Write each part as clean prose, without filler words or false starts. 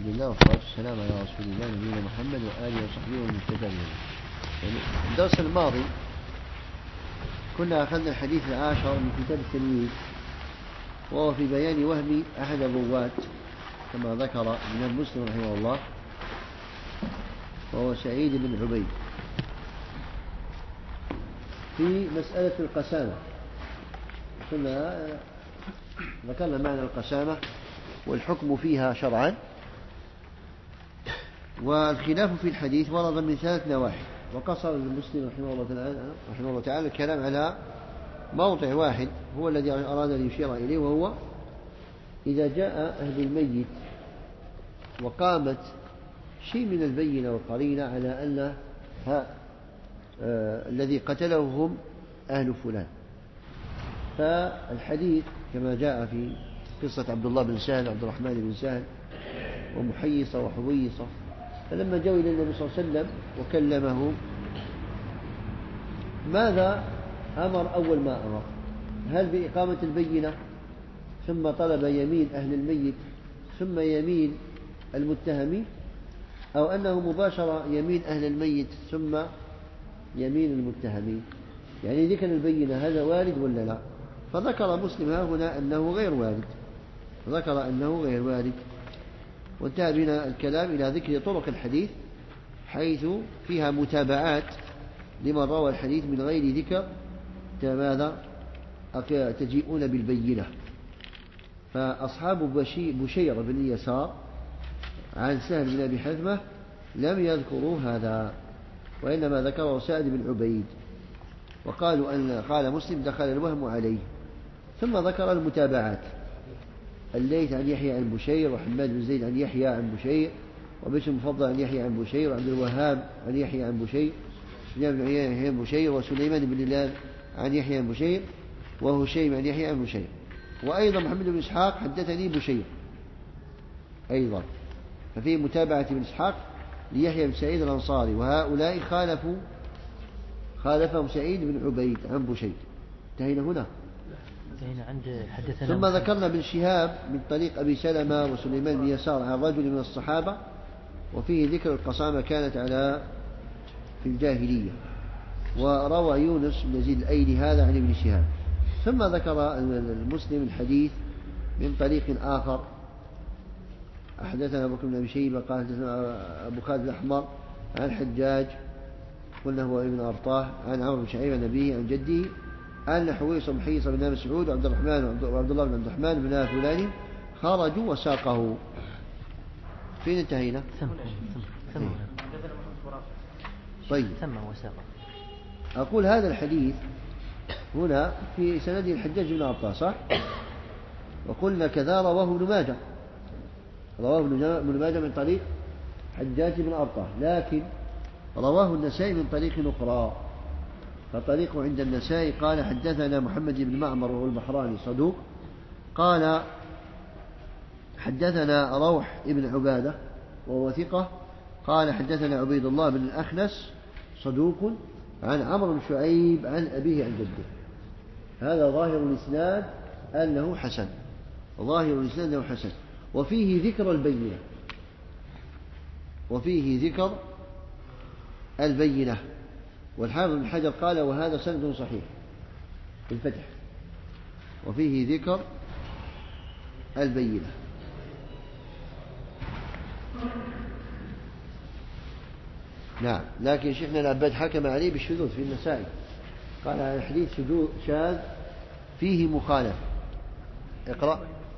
الحمد لله والصلاة والسلام على رسول الله نبينا محمد وآله وصحبه ومن اهتدى بهديه. يعني الدرس الماضي كنا أخذنا الحديث العاشر من كتاب التمييز، وهو في بيان وهم أحد الرواة كما ذكر الإمام مسلم رحمه الله، وهو سعيد بن عبيد، في مسألة القسامة. كنا ذكرنا معنى القسامة والحكم فيها شرعا، والخلاف في الحديث ورد من 3 نواحي، وقصر المسلم رحمه الله تعالى الكلام على موضع واحد هو الذي أراد أن يشير إليه، وهو إذا جاء أهل الميت وقامت شيء من البينة والقرينة على أن الذي قتله هم أهل فلان. فالحديث كما جاء في قصة عبد الله بن سهل عبد الرحمن بن سهل ومحيصة وحويصة، فلما جاءوا إلى النبي صلى الله عليه وسلم وكلمه ماذا أمر؟ أول ما أمر هل بإقامة البينة ثم طلب يمين أهل الميت ثم يمين المتهمين، أو أنه مباشرة يمين أهل الميت ثم يمين المتهمين؟ يعني ذكر البينة هذا وارد ولا لا؟ فذكر مسلم هنا أنه غير وارد، ذكر أنه غير وارد، وانتهى بنا الكلام إلى ذكر طرق الحديث حيث فيها متابعات لمن روى الحديث من غير ذكر ماذا تجيئون بالبينة. فأصحاب بشير بن يسار عن سهل بن أبي حثمة لم يذكروا هذا، وإنما ذكره سعد بن عبيد، وقالوا أن قال مسلم دخل الوهم عليه. ثم ذكر المتابعات: الليث عن يحيى عن بشير، وحماد بن زيد عن يحيى عن بشير، وبشر المفضل عن يحيى عن بشير، وعبد الوهاب عن يحيى عن بشير، سفيان بن عيينة عن بشير، وسليمان بن هلال عن يحيى عن بشير، وهشيم عن يحيى عن بشير. وأيضا محمد بن إسحاق حدثني بشير أيضا، ففي متابعة بن إسحاق ليحيى بن سعيد الأنصاري، وهؤلاء خالفهم سعيد بن عبيد عن بشير. انتهينا هنا. عند حدثنا. ثم ذكرنا بن شهاب من طريق أبي سلمة وسليمان بن يسار عن رجل من الصحابة، وفيه ذكر القصامة كانت في الجاهلية. وروى يونس بن يزيد الأيلي هذا عن ابن شهاب. ثم ذكر المسلم الحديث من طريق آخر: حدثنا أبو بكر بن أبي شيبة قال حدثنا أبو خالد الأحمر عن حجاج قلنا هو ابن أرطاه عن عمرو بن شعيب عن أبيه عن جده أن حويصة محيصة بن مسعود وعبد الله بن عبد الرحمن بن فلان خرجوا وساقه. فين انتهينا؟ طيب، أقول هذا الحديث هنا في سنده الحجاج بن أرطاه، صح؟ وقلنا كذا رواه ابن ماجه، ابن ماجه من طريق حجاج بن أرطاه، لكن رواه النسائي من طريق أخرى. فطريقه عند النسائي قال حدثنا محمد بن معمر وهو البحراني صدوق، قال حدثنا روح ابن عبادة وهو ثقة، قال حدثنا عبيد الله بن الأخنس صدوق عن عمرو بن شعيب عن أبيه عن جده. هذا ظاهر الإسناد أنه حسن، وفيه ذكر البينة، والحافظ بن حجر قال وهذا سند صحيح في الفتح، وفيه ذكر البينة. نعم، لكن شيخنا العباد حكم عليه بالشذوذ في النسائي، قال هذا الحديث شاذ فيه مخالف. اقرأ.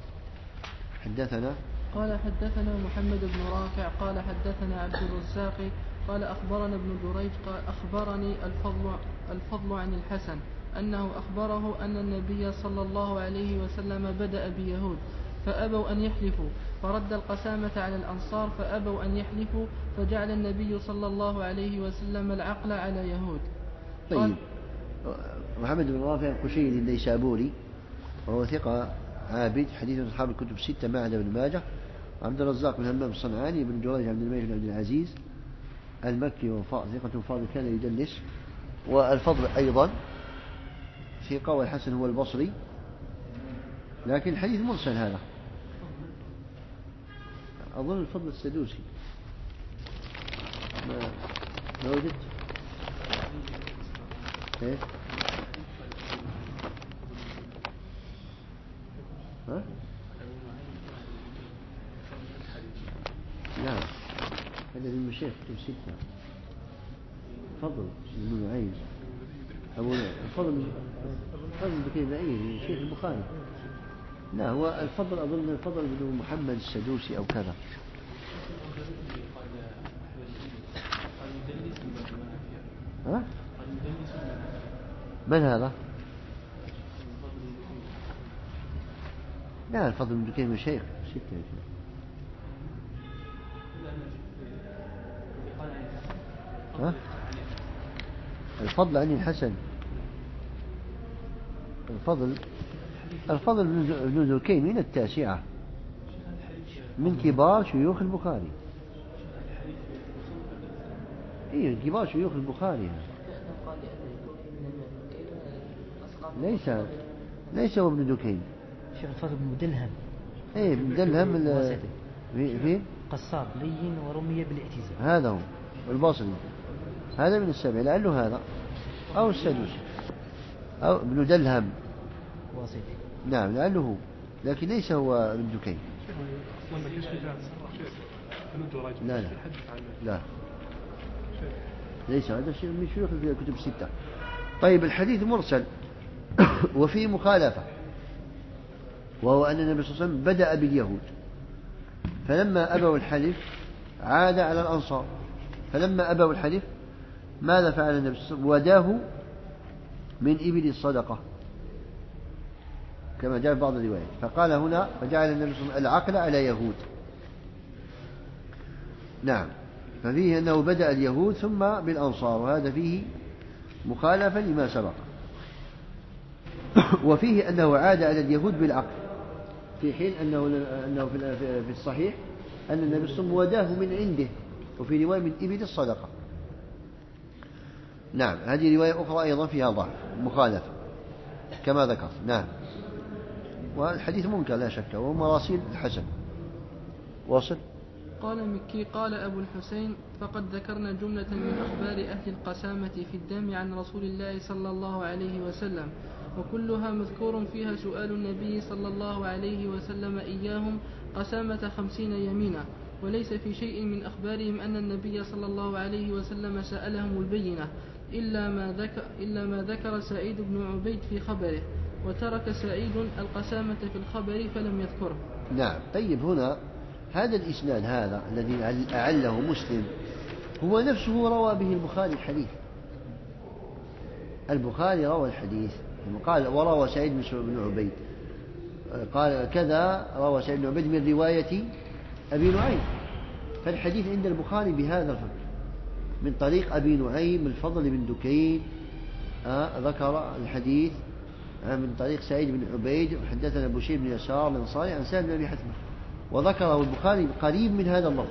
قال حدثنا محمد بن رافع قال حدثنا عبد الرزاق قال أخبرنا ابن جريج قال أخبرني الفضل عن الحسن أنه أخبره أن النبي صلى الله عليه وسلم بدأ بيهود فأبوا أن يحلفوا، فرد القسامة على الأنصار فأبوا أن يحلفوا، فجعل النبي صلى الله عليه وسلم العقل على يهود. طيب، محمد بن رافع القشيري النيسابوري وهو ثقة عابد، حديث أصحاب الكتب 6 ما عدا ابن ماجه. عبد الرزاق بن همام الصنعاني بن جريج عبد الملك بن عبد العزيز المكي ثقة فاضل كان يدلس. والفضل أيضا ثقة، والحسن هو البصري، لكن الحديث مرسل هذا. أظن الفضل السدوسي. ما وجدت. إيه؟ ها؟ لا، هذا من مشايخ كتب 6. فضل بن نعيم أبو الفضل بكير شيخ البخاري. لا، هو الفضل أظن الفضل بن محمد السدوسي أو كذا. ها؟ من هذا؟ لا، الفضل بن بكير مشايخ 6 يا شيخ. ها؟ الفضل عن الحسن. الفضل بن ذكين من 9 من كبار شيوخ البخاري. إيه، كبار شيوخ البخاري. ليس هو ابن دكين. شيخ الفضل بن مدلهم. إيه، مدلهم في قصاب لين ورمي بالاعتزال. هذا هو البصري. هذا من 7 لعله هذا أو السدوسي أو ابن دلهم واسطي. نعم لعله هو، لكن ليس هو ابن دكين. لا ليس هذا شيء من شيوخ الكتب 6. طيب، الحديث مرسل وفيه مخالفة، وهو أن النبي صلى الله عليه وسلم بدأ باليهود، فلما أبوا الحلف عاد على الأنصار، فلما أبوا الحلف ماذا فعل النبي صلى الله عليه وسلم؟ وداه من إبل الصدقة كما جاء في بعض الروايات. فقال هنا فجعل النبي صلى الله عليه وسلم العقل على يهود. نعم، ففيه أنه بدأ اليهود ثم بالأنصار، وهذا فيه مخالفة لما سبق. وفيه أنه عاد على اليهود بالعقل، في حين أنه في الصحيح أن النبي صلى الله عليه وسلم وداه من عنده، وفي رواية من إبل الصدقة. نعم، هذه رواية أخرى أيضا فيها ضعف مخالفة كما ذكر. نعم، والحديث منكر لا شك، وهو مراسيل الحسن. واصل. قال مكي قال أبو الحسين: فقد ذكرنا جملة من أخبار أهل القسامة في الدم عن رسول الله صلى الله عليه وسلم، وكلها مذكور فيها سؤال النبي صلى الله عليه وسلم إياهم قسامة 50 يمينا، وليس في شيء من أخبارهم أن النبي صلى الله عليه وسلم سألهم البينة إلا ما ذكر سعيد بن عبيد في خبره، وترك سعيد القسامة في الخبر فلم يذكره. نعم. طيب، هنا هذا الإسناد هذا الذي أعله مسلم هو نفسه روى به البخاري الحديث. البخاري روى الحديث، قال وروى سعيد بن عبيد، قال كذا روى سعيد بن عبيد من رواية أبي نعيم. فالحديث عند البخاري بهذا الفرق، من طريق أبي نعيم الفضل بن دكين ذكر الحديث من طريق سعيد بن عبيد، وحدثنا بشير بن يسار الأنصاري عن سالم بن أبي حثمة، وذكره البخاري قريب من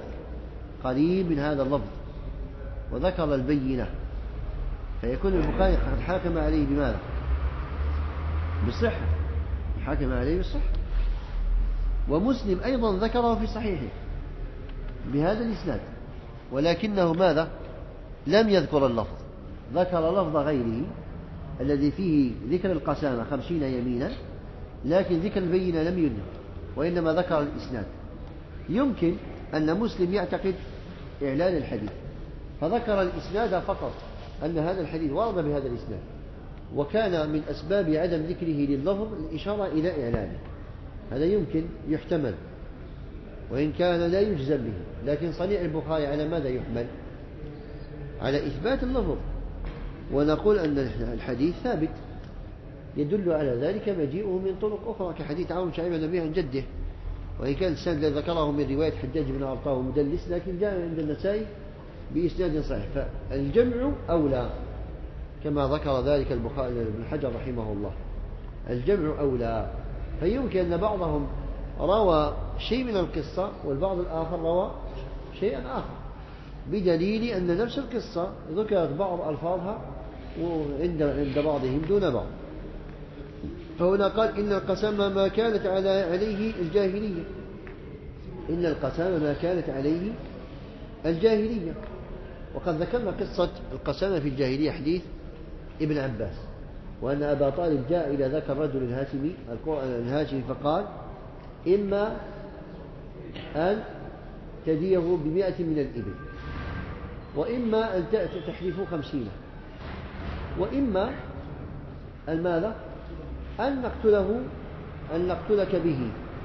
هذا اللفظ، وذكر البينة، فيكون البخاري قد حاكم عليه بماذا؟ بالصحة، حاكم عليه بالصحة. ومسلم أيضا ذكره في صحيحه بهذا الإسناد، ولكنه ماذا؟ لم يذكر اللفظ، ذكر لفظ غيره الذي فيه ذكر القسامة 50 يمينا، لكن ذكر البينة لم يذكر، وإنما ذكر الإسناد. يمكن أن مسلم يعتقد إعلان الحديث فذكر الإسناد فقط، أن هذا الحديث ورد بهذا الإسناد، وكان من أسباب عدم ذكره لللفظ الإشارة إلى إعلانه. هذا يمكن يحتمل وإن كان لا يجزم به، لكن صنيع البخاري على ماذا يحمل؟ على إثبات اللفظ، ونقول أن الحديث ثابت، يدل على ذلك مجيئه من طرق أخرى كحديث عون شعيب بن أبي عن جده، وإن كان السند الذي ذكره من رواية حجاج بن أرطاه مدلس، لكن جاء عند النسائي بإسناد صحيح، فالجمع أولى كما ذكر ذلك البخاري بن حجر رحمه الله، الجمع أولى. فيمكن أن بعضهم روى شيء من القصة والبعض الآخر روى شيئا آخر، بدليل أن نفس القصة ذكرت بعض ألفاظها عند بعضهم دون بعض. فهنا قال إن القسم ما كانت عليه الجاهلية، إن القسامة ما كانت عليه الجاهلية. وقد ذكرنا قصة القسامة في الجاهلية حديث ابن عباس، وأن أبا طالب جاء إلى ذاك الرجل الهاشمي فقال: إما أن تديه ب100 من الإبل، وإما أن تحلفوا 50، وإما المال أن نقتلك به.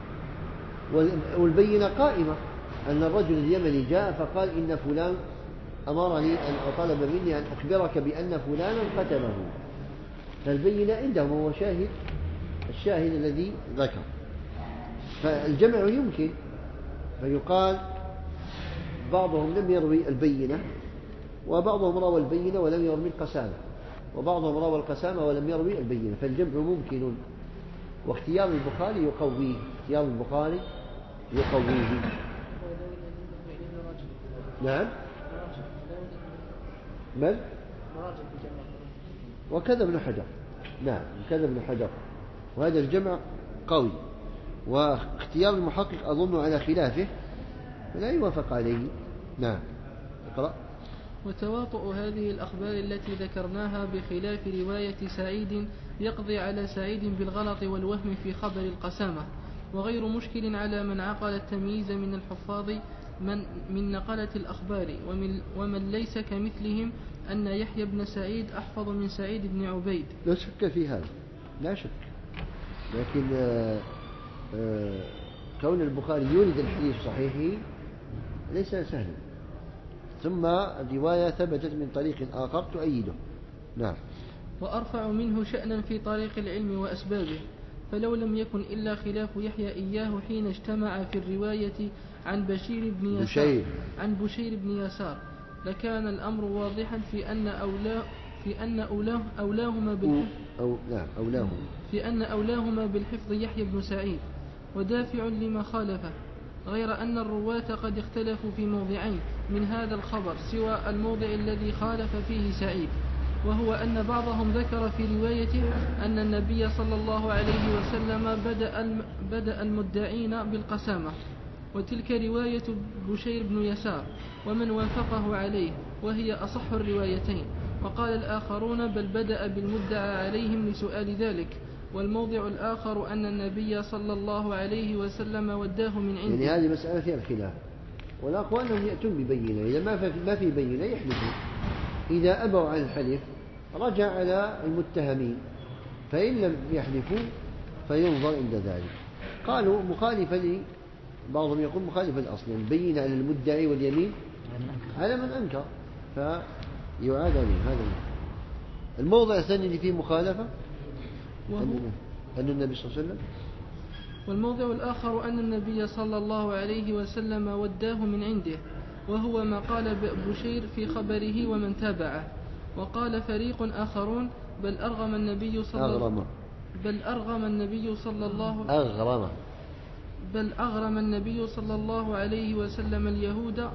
والبينة قائمة أن الرجل اليمني جاء فقال: إن فلان أمرني أن طلب مني أن أخبرك بأن فلانا قتله، فالبينة عندهم، هو الشاهد الذي ذكر. فالجمع يمكن، فيقال بعضهم لم يروي البينة، وبعضهم روى البينة ولم يروي القسامة، وبعضهم روى القسامة ولم يروي البينة، فالجمع ممكن. واختيار البخاري يقويه، نعم. بل وكذا ابن حجر، نعم كذا ابن حجر، وهذا الجمع قوي. واختيار المحقق أظن على خلافه فلا يوافق عليه. نعم اقرأ. وتواطؤ هذه الأخبار التي ذكرناها بخلاف رواية سعيد يقضي على سعيد بالغلط والوهم في خبر القسامة، وغير مشكل على من عقل التمييز من الحفاظ من نقلة الأخبار، ومن ليس كمثلهم أن يحيى بن سعيد أحفظ من سعيد بن عبيد. لا شك في هذا، لا شك، لكن كون البخاري يورد الحديث صحيحه ليس سهلا، ثم الرواية ثبتت من طريق آخر تؤيده. نعم. وأرفع منه شأنا في طريق العلم وأسبابه، فلو لم يكن إلا خلاف يحيى إياه حين اجتمع في الرواية عن بشير بن يسار لكان الأمر واضحا في أن أولاهما بالحفظ يحيى بن سعيد، ودافع لما خالفه، غير أن الرواة قد اختلفوا في موضعين من هذا الخبر سوى الموضع الذي خالف فيه سعيد، وهو أن بعضهم ذكر في روايته أن النبي صلى الله عليه وسلم بدأ المدعين بالقسامة، وتلك رواية بشير بن يسار ومن وافقه عليه، وهي أصح الروايتين. وقال الآخرون بل بدأ بالمدعى عليهم لسؤال ذلك، والموضع الآخر أن النبي صلى الله عليه وسلم وداه من عنده. يعني هذه مسألة فيها الخلاف، والأقوى أنهم يأتون ببينة، إذا ما في بينة يحلفون، إذا أبوا عن الحلف رجع على المتهمين، فإن لم يحلفوا فينظر عند ذلك. قالوا مخالفا، بعضهم يقول مخالفا الأصل، البينة على المدعي واليمين على من أنكر، فيعاد عليه. هذا الموضع الثاني اللي فيه مخالفة أن النبي صلى الله عليه وسلم، والموضع الآخر أن النبي صلى الله عليه وسلم وداه من عنده، وهو ما قال بشير في خبره ومن تابعه. وقال فريق آخرون بل أرغم النبي صلى الله عليه وسلم اليهود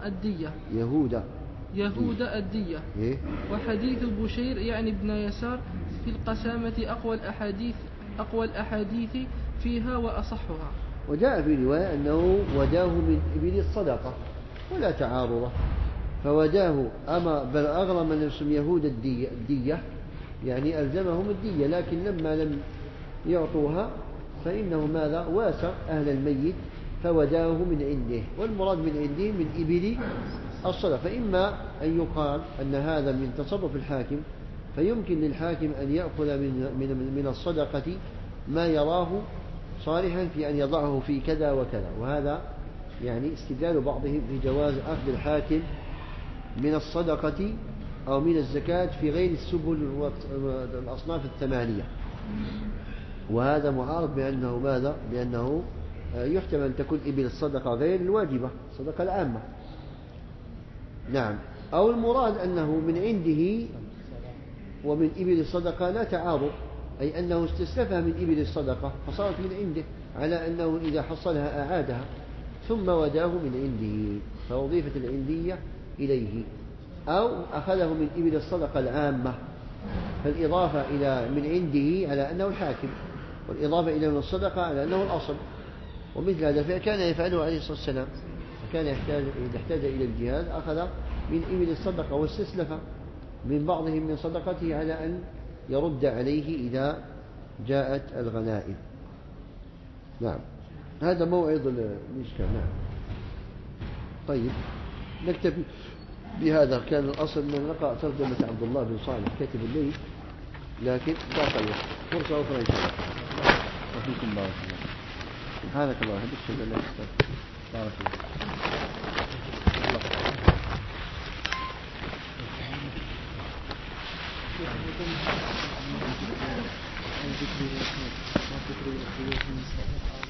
الدية. إيه؟ وحديث بشير يعني ابن يسار في القسامة أقوى الأحاديث فيها وأصحها. وجاء في رواية أنه وداه من إبل الصدقة ولا تعارض، فوداه بل أغرم نفس يهود الدية، يعني ألزمهم الدية، لكن لما لم يعطوها فإنه ماذا واسى أهل الميت فوداه من عنده، والمراد من عنده من إبل الصدقة. فإما أن يقال أن هذا من تصرف الحاكم، فيمكن للحاكم أن يأخذ من الصدقة ما يراه صالحا في أن يضعه في كذا وكذا، وهذا يعني استدلال بعضهم في جواز أخذ الحاكم من الصدقة أو من الزكاة في غير السبل والأصناف الثمانية، وهذا معارض بأنه ماذا؟ بأنه يحتمل أن تكون إبل الصدقة غير الواجبة، الصدقة العامة. نعم. أو المراد أنه من عنده ومن إبل الصدقة لا تعارض، أي أنه استسلفها من إبل الصدقة فصارت من عنده، على أنه إذا حصلها أعادها، ثم وداه من عنده فوظيفة العندية إليه. أو أخذه من إبل الصدقة العامة، فالإضافة إلى من عنده على أنه الحاكم، والإضافة إلى من الصدقة على أنه الأصل. ومثل هذا الفعل كان يفعله عليه الصلاة والسلام، فكان إذا احتاج إلى الجهاد أخذ من إبل الصدقة واستسلف من بعضهم من صدقته على أن يرد عليه إذا جاءت الغنائم. نعم، هذا موعظ الإشكال. نعم. طيب نكتفي بهذا. كان الأصل أن نقرأ ترجمة عبد الله بن صالح كاتب الليل، لكن ضاق الوقت. فرصة أخرى إن شاء الله. وفيكم بارك الله. سبحانك الله وبحمدك أشهد أن لا إله إلا أنت بارك الله.